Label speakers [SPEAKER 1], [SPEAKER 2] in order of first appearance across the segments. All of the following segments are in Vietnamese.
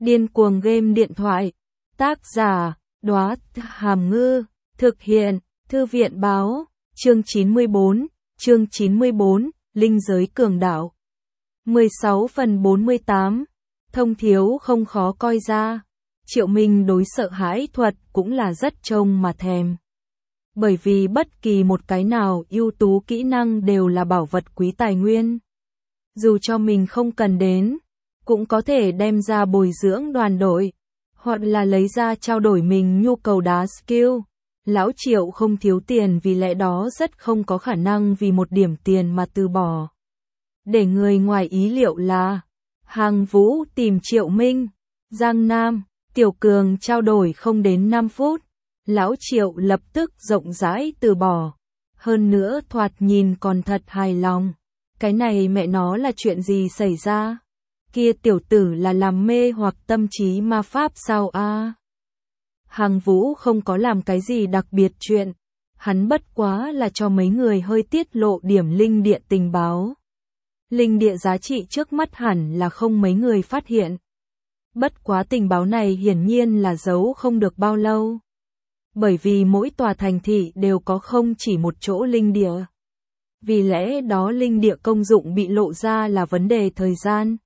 [SPEAKER 1] Điên cuồng game điện thoại. Tác giả, Đóa Hàm Ngư. Thực hiện, Thư viện Báo. Chương 94, Linh giới cường đạo. 16/48. Thông thiếu không khó coi ra. Triệu Minh đối sợ hãi thuật cũng là rất trông mà thèm. Bởi vì bất kỳ một cái nào ưu tú kỹ năng đều là bảo vật quý tài nguyên. Dù cho mình không cần đến, cũng có thể đem ra bồi dưỡng đoàn đội, hoặc là lấy ra trao đổi mình nhu cầu đá skill. Lão Triệu không thiếu tiền, vì lẽ đó rất không có khả năng vì một điểm tiền mà từ bỏ. Để người ngoài ý liệu là, Hàng Vũ tìm Triệu Minh, Giang Nam, Tiểu Cường trao đổi không đến 5 phút. Lão Triệu lập tức rộng rãi từ bỏ. Hơn nữa thoạt nhìn còn thật hài lòng. Cái này mẹ nó là chuyện gì xảy ra? Kia tiểu tử là làm mê hoặc tâm trí ma pháp sao a? Hàng Vũ không có làm cái gì đặc biệt chuyện. Hắn bất quá là cho mấy người hơi tiết lộ điểm linh địa tình báo. Linh địa giá trị trước mắt hẳn là không mấy người phát hiện. Bất quá tình báo này hiển nhiên là giấu không được bao lâu. Bởi vì mỗi tòa thành thị đều có không chỉ một chỗ linh địa. Vì lẽ đó linh địa công dụng bị lộ ra là vấn đề thời gian.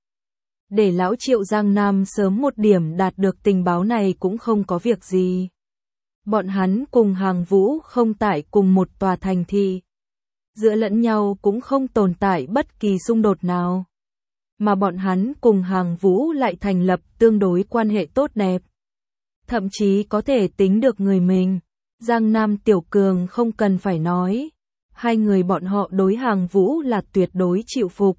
[SPEAKER 1] Để lão Triệu Giang Nam sớm một điểm đạt được tình báo này cũng không có việc gì. Bọn hắn cùng Hàng Vũ không tại cùng một tòa thành thị. Giữa lẫn nhau cũng không tồn tại bất kỳ xung đột nào. Mà bọn hắn cùng Hàng Vũ lại thành lập tương đối quan hệ tốt đẹp. Thậm chí có thể tính được người mình. Giang Nam Tiểu Cường không cần phải nói. Hai người bọn họ đối Hàng Vũ là tuyệt đối chịu phục.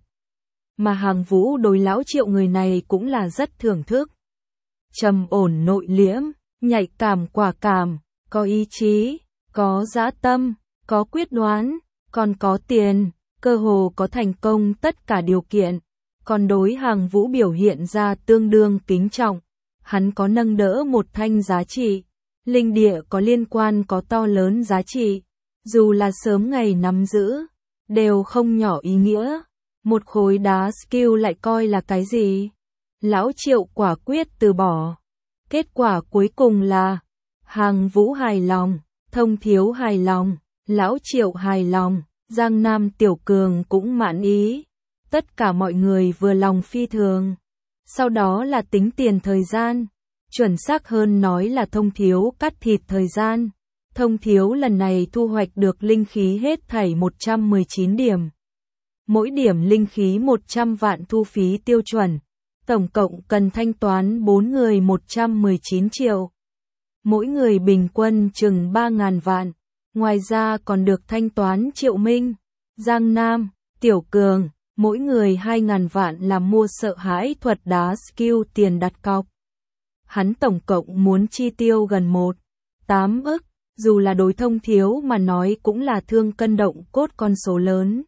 [SPEAKER 1] Mà Hàng Vũ đối lão Triệu người này cũng là rất thưởng thức. Trầm ổn nội liễm, nhạy cảm quả cảm, có ý chí, có dã tâm, có quyết đoán, còn có tiền, cơ hồ có thành công tất cả điều kiện. Còn đối Hàng Vũ biểu hiện ra tương đương kính trọng. Hắn có nâng đỡ một thanh giá trị. Linh địa có liên quan có to lớn giá trị. Dù là sớm ngày nắm giữ, đều không nhỏ ý nghĩa. Một khối đá skill lại coi là cái gì? Lão Triệu quả quyết từ bỏ. Kết quả cuối cùng là Hàng Vũ hài lòng, Thông Thiếu hài lòng, Lão Triệu hài lòng, Giang Nam Tiểu Cường cũng mãn ý. Tất cả mọi người vừa lòng phi thường. Sau đó là tính tiền thời gian. Chuẩn xác hơn nói là Thông Thiếu cắt thịt thời gian. Thông Thiếu lần này thu hoạch được linh khí hết thảy 119 điểm. Mỗi điểm linh khí 100 vạn thu phí tiêu chuẩn. Tổng cộng cần thanh toán 4 người 119 triệu. Mỗi người bình quân chừng 3.000 vạn. Ngoài ra còn được thanh toán Triệu Minh, Giang Nam, Tiểu Cường, mỗi người 2.000 vạn làm mua sợ hãi thuật đá skill tiền đặt cọc. Hắn tổng cộng muốn chi tiêu gần 1,8 ức, dù là đối Thông Thiếu mà nói cũng là thương cân động cốt con số lớn.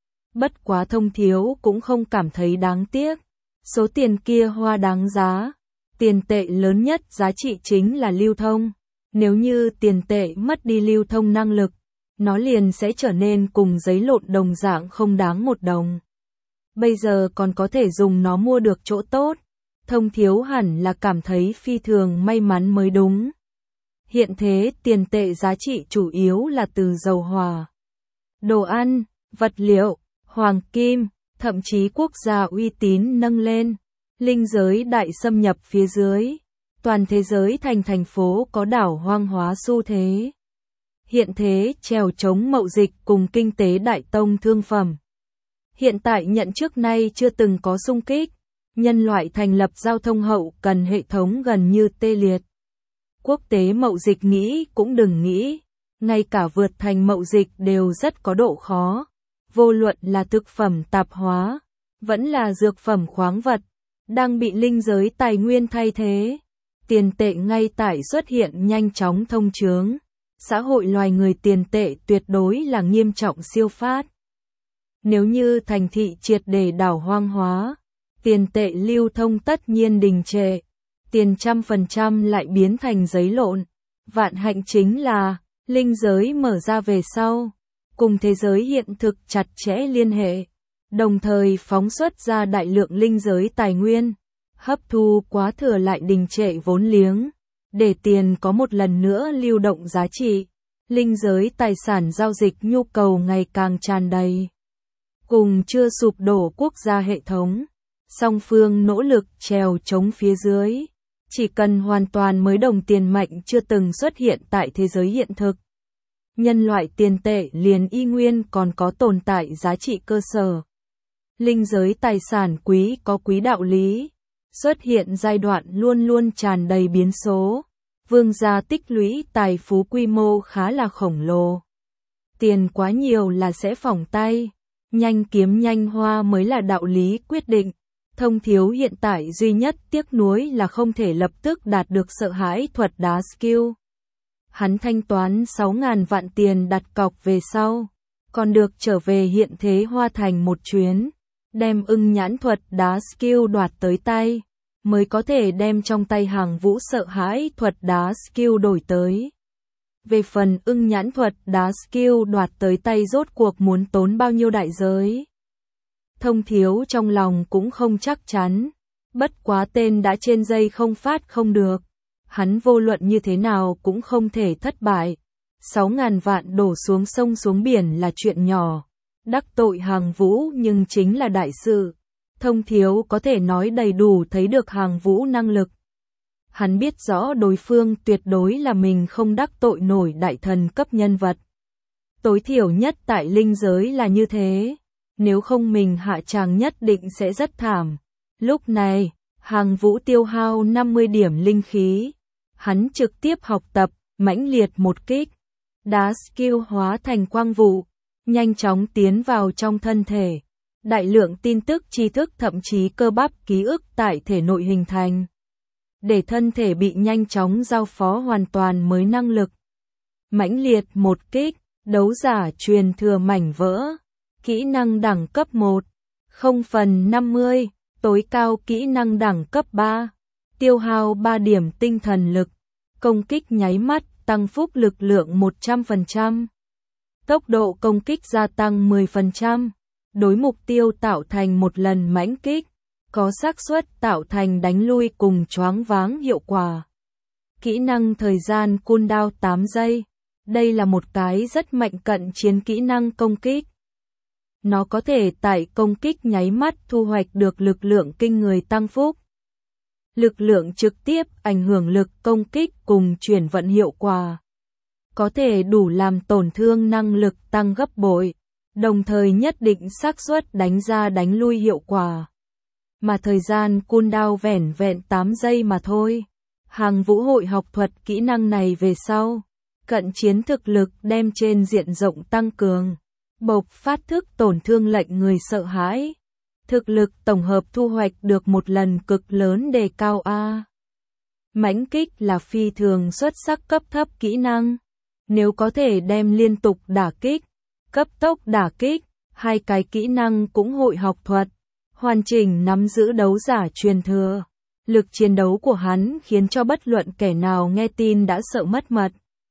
[SPEAKER 1] Bất quá Thông Thiếu cũng không cảm thấy đáng tiếc. Số tiền kia hoa đáng giá. Tiền tệ lớn nhất giá trị chính là lưu thông. Nếu như tiền tệ mất đi lưu thông năng lực, nó liền sẽ trở nên cùng giấy lộn đồng dạng không đáng một đồng. Bây giờ còn có thể dùng nó mua được chỗ tốt. Thông Thiếu hẳn là cảm thấy phi thường may mắn mới đúng. Hiện thế tiền tệ giá trị chủ yếu là từ dầu hỏa, đồ ăn, vật liệu, hoàng kim, thậm chí quốc gia uy tín nâng lên. Linh giới đại xâm nhập phía dưới. Toàn thế giới thành phố có đảo hoang hóa xu thế. Hiện thế trèo chống mậu dịch cùng kinh tế đại tông thương phẩm. Hiện tại nhận trước nay chưa từng có xung kích. Nhân loại thành lập giao thông hậu cần hệ thống gần như tê liệt. Quốc tế mậu dịch nghĩ cũng đừng nghĩ. Ngay cả vượt thành mậu dịch đều rất có độ khó. Vô luận là thực phẩm tạp hóa, vẫn là dược phẩm khoáng vật, đang bị linh giới tài nguyên thay thế. Tiền tệ ngay tại xuất hiện nhanh chóng thông chướng. Xã hội loài người tiền tệ tuyệt đối là nghiêm trọng siêu phát. Nếu như thành thị triệt để đảo hoang hóa, tiền tệ lưu thông tất nhiên đình trệ. Tiền 100% lại biến thành giấy lộn. Vạn hạnh chính là, linh giới mở ra về sau, cùng thế giới hiện thực chặt chẽ liên hệ, đồng thời phóng xuất ra đại lượng linh giới tài nguyên. hấp thu quá thừa lại đình trệ vốn liếng, để tiền có một lần nữa lưu động giá trị. Linh giới tài sản giao dịch nhu cầu ngày càng tràn đầy. Cùng chưa sụp đổ quốc gia hệ thống, song phương nỗ lực trèo chống phía dưới. Chỉ cần hoàn toàn mới đồng tiền mạnh chưa từng xuất hiện tại thế giới hiện thực. Nhân loại tiền tệ liền y nguyên còn có tồn tại giá trị cơ sở. Linh giới tài sản quý có quý đạo lý, xuất hiện giai đoạn luôn luôn tràn đầy biến số. Vương gia tích lũy tài phú quy mô khá là khổng lồ. Tiền quá nhiều là sẽ phỏng tay, nhanh kiếm nhanh hoa mới là đạo lý quyết định. Thông thiếu hiện tại duy nhất tiếc nuối là không thể lập tức đạt được sợ hãi thuật đá skill. Hắn thanh toán 6.000 vạn tiền đặt cọc về sau, còn được trở về hiện thế Hoa Thành một chuyến, đem ưng nhãn thuật đá skill đoạt tới tay, mới có thể đem trong tay Hàng Vũ sợ hãi thuật đá skill đổi tới. Về phần ưng nhãn thuật đá skill đoạt tới tay rốt cuộc muốn tốn bao nhiêu đại giới. Thông thiếu trong lòng cũng không chắc chắn, bất quá tên đã trên dây không phát không được. Hắn vô luận như thế nào cũng không thể thất bại. 6.000 vạn đổ xuống sông xuống biển là chuyện nhỏ. Đắc tội Hàng Vũ nhưng chính là đại sự. Thông thiếu có thể nói đầy đủ thấy được Hàng Vũ năng lực. Hắn biết rõ đối phương tuyệt đối là mình không đắc tội nổi đại thần cấp nhân vật. Tối thiểu nhất tại linh giới là như thế. Nếu không mình hạ tràng nhất định sẽ rất thảm. Lúc này, Hàng Vũ tiêu hao 50 điểm linh khí. Hắn trực tiếp học tập, mãnh liệt một kích. Đá skill hóa thành quang vụ, nhanh chóng tiến vào trong thân thể. Đại lượng tin tức tri thức thậm chí cơ bắp ký ức tại thể nội hình thành. Để thân thể bị nhanh chóng giao phó hoàn toàn mới năng lực. Mãnh liệt một kích, đấu giả truyền thừa mảnh vỡ. Kỹ năng đẳng cấp 1, 0/50, tối cao kỹ năng đẳng cấp 3, tiêu hao 3 điểm tinh thần lực, công kích nháy mắt, tăng phúc lực lượng 100%, tốc độ công kích gia tăng 10%, đối mục tiêu tạo thành một lần mãnh kích, có xác suất tạo thành đánh lui cùng choáng váng hiệu quả. Kỹ năng thời gian cooldown 8 giây, đây là một cái rất mạnh cận chiến kỹ năng công kích. Nó có thể tại công kích nháy mắt thu hoạch được lực lượng kinh người tăng phúc. Lực lượng trực tiếp ảnh hưởng lực công kích cùng chuyển vận hiệu quả. Có thể đủ làm tổn thương năng lực tăng gấp bội, đồng thời nhất định xác suất đánh ra đánh lui hiệu quả. Mà thời gian cooldown vẻn vẹn 8 giây mà thôi. Hàng Vũ hội học thuật kỹ năng này về sau, cận chiến thực lực đem trên diện rộng tăng cường. Bộc phát thức tổn thương lệnh người sợ hãi. Thực lực tổng hợp thu hoạch được một lần cực lớn đề cao A. Mãnh kích là phi thường xuất sắc cấp thấp kỹ năng. Nếu có thể đem liên tục đả kích, cấp tốc đả kích, hai cái kỹ năng cũng hội học thuật, hoàn chỉnh nắm giữ đấu giả truyền thừa. Lực chiến đấu của hắn khiến cho bất luận kẻ nào nghe tin đã sợ mất mật.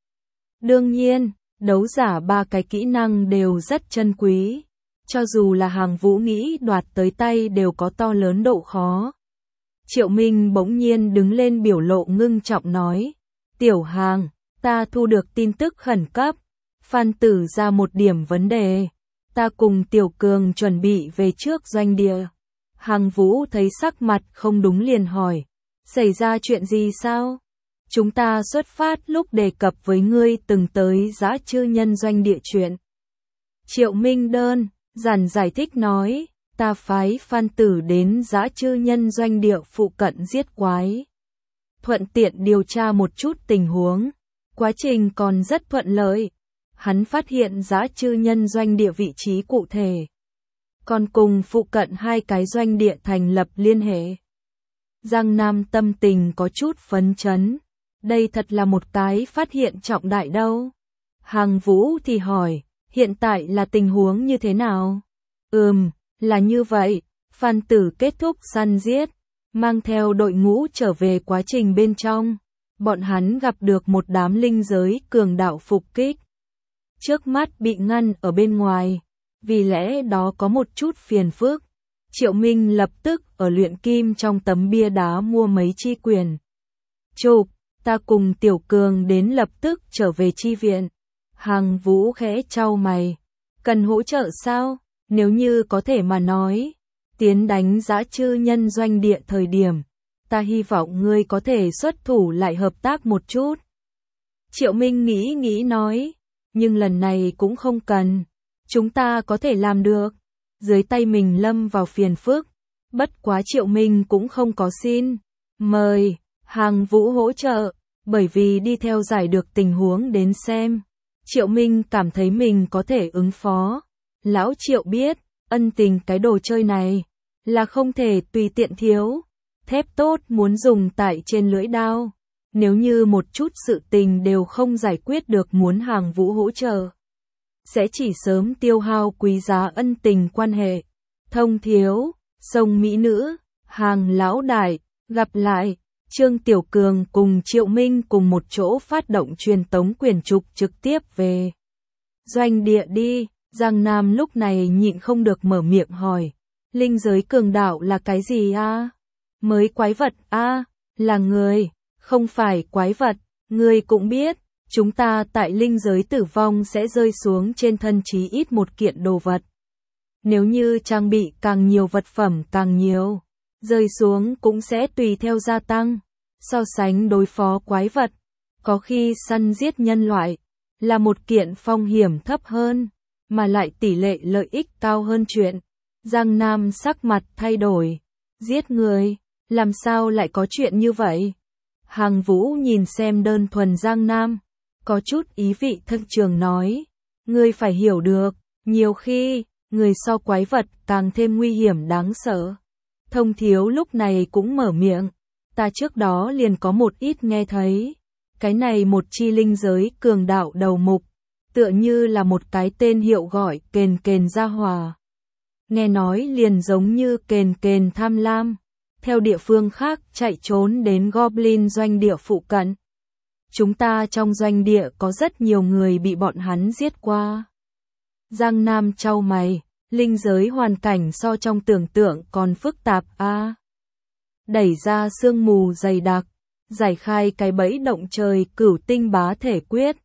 [SPEAKER 1] Đương nhiên, đấu giả ba cái kỹ năng đều rất chân quý. Cho dù là Hàng Vũ nghĩ đoạt tới tay đều có to lớn độ khó. Triệu Minh bỗng nhiên đứng lên biểu lộ ngưng trọng nói. Tiểu Hàng, ta thu được tin tức khẩn cấp. Phan Tử ra một điểm vấn đề. Ta cùng Tiểu Cường chuẩn bị về trước doanh địa. Hàng Vũ thấy sắc mặt không đúng liền hỏi. Xảy ra chuyện gì sao? Chúng ta xuất phát lúc đề cập với ngươi từng tới Dã Chư Nhân doanh địa chuyện. Triệu Minh đơn giản giải thích nói, ta phái Phan Tử đến Dã Chư Nhân doanh địa phụ cận giết quái. Thuận tiện điều tra một chút tình huống, quá trình còn rất thuận lợi. Hắn phát hiện Dã Chư Nhân doanh địa vị trí cụ thể, còn cùng phụ cận hai cái doanh địa thành lập liên hệ. Giang Nam tâm tình có chút phấn chấn. Đây thật là một cái phát hiện trọng đại đâu. Hàng Vũ thì hỏi, hiện tại là tình huống như thế nào? Là như vậy. Phan Tử kết thúc săn giết, mang theo đội ngũ trở về quá trình bên trong. Bọn hắn gặp được một đám linh giới cường đạo phục kích. Trước mắt bị ngăn ở bên ngoài, vì lẽ đó có một chút phiền phức. Triệu Minh lập tức ở luyện kim trong tấm bia đá mua mấy chi quyền. Chụp, ta cùng Tiểu Cường đến lập tức trở về chi viện. Hàng Vũ khẽ chau mày. Cần hỗ trợ sao? Nếu như có thể mà nói. Tiến đánh dã chư nhân doanh địa thời điểm. Ta hy vọng ngươi có thể xuất thủ lại hợp tác một chút. Triệu Minh nghĩ nói. Nhưng lần này cũng không cần. Chúng ta có thể làm được. Dưới tay mình lâm vào phiền phức. Bất quá Triệu Minh cũng không có xin mời Hàng Vũ hỗ trợ. Bởi vì đi theo giải được tình huống đến xem. Triệu Minh cảm thấy mình có thể ứng phó. Lão Triệu biết, ân tình cái đồ chơi này là không thể tùy tiện thiếu. Thép tốt muốn dùng tại trên lưỡi đao. Nếu như một chút sự tình đều không giải quyết được muốn Hàng Vũ hỗ trợ, sẽ chỉ sớm tiêu hao quý giá ân tình quan hệ. Thông Thiếu, Sông Mỹ Nữ, Hàng Lão Đại, gặp lại. Trương Tiểu Cường cùng Triệu Minh cùng một chỗ phát động truyền tống quyền trục trực tiếp về doanh địa đi. Giang Nam lúc này nhịn không được mở miệng hỏi. Linh giới cường đạo là cái gì a? Mới quái vật a? Là người, không phải quái vật. Ngươi cũng biết, chúng ta tại linh giới tử vong sẽ rơi xuống trên thân chí ít một kiện đồ vật. Nếu như trang bị càng nhiều vật phẩm càng nhiều, rơi xuống cũng sẽ tùy theo gia tăng. So sánh đối phó quái vật, có khi săn giết nhân loại là một kiện phong hiểm thấp hơn, mà lại tỷ lệ lợi ích cao hơn chuyện. Giang Nam sắc mặt thay đổi. Giết người, làm sao lại có chuyện như vậy? Hàng Vũ nhìn xem đơn thuần Giang Nam, có chút ý vị thâm trường nói. Ngươi phải hiểu được, nhiều khi, người so quái vật càng thêm nguy hiểm đáng sợ. Thông Thiếu lúc này cũng mở miệng. Ta trước đó liền có một ít nghe thấy. Cái này một chi linh giới cường đạo đầu mục, tựa như là một cái tên hiệu gọi kền kền gia hòa. Nghe nói liền giống như kền kền tham lam. Theo địa phương khác chạy trốn đến Goblin doanh địa phụ cận. Chúng ta trong doanh địa có rất nhiều người bị bọn hắn giết qua. Giang Nam chau mày, linh giới hoàn cảnh so trong tưởng tượng còn phức tạp a. Đẩy ra sương mù dày đặc, giải khai cái bẫy động trời cửu tinh bá thể quyết.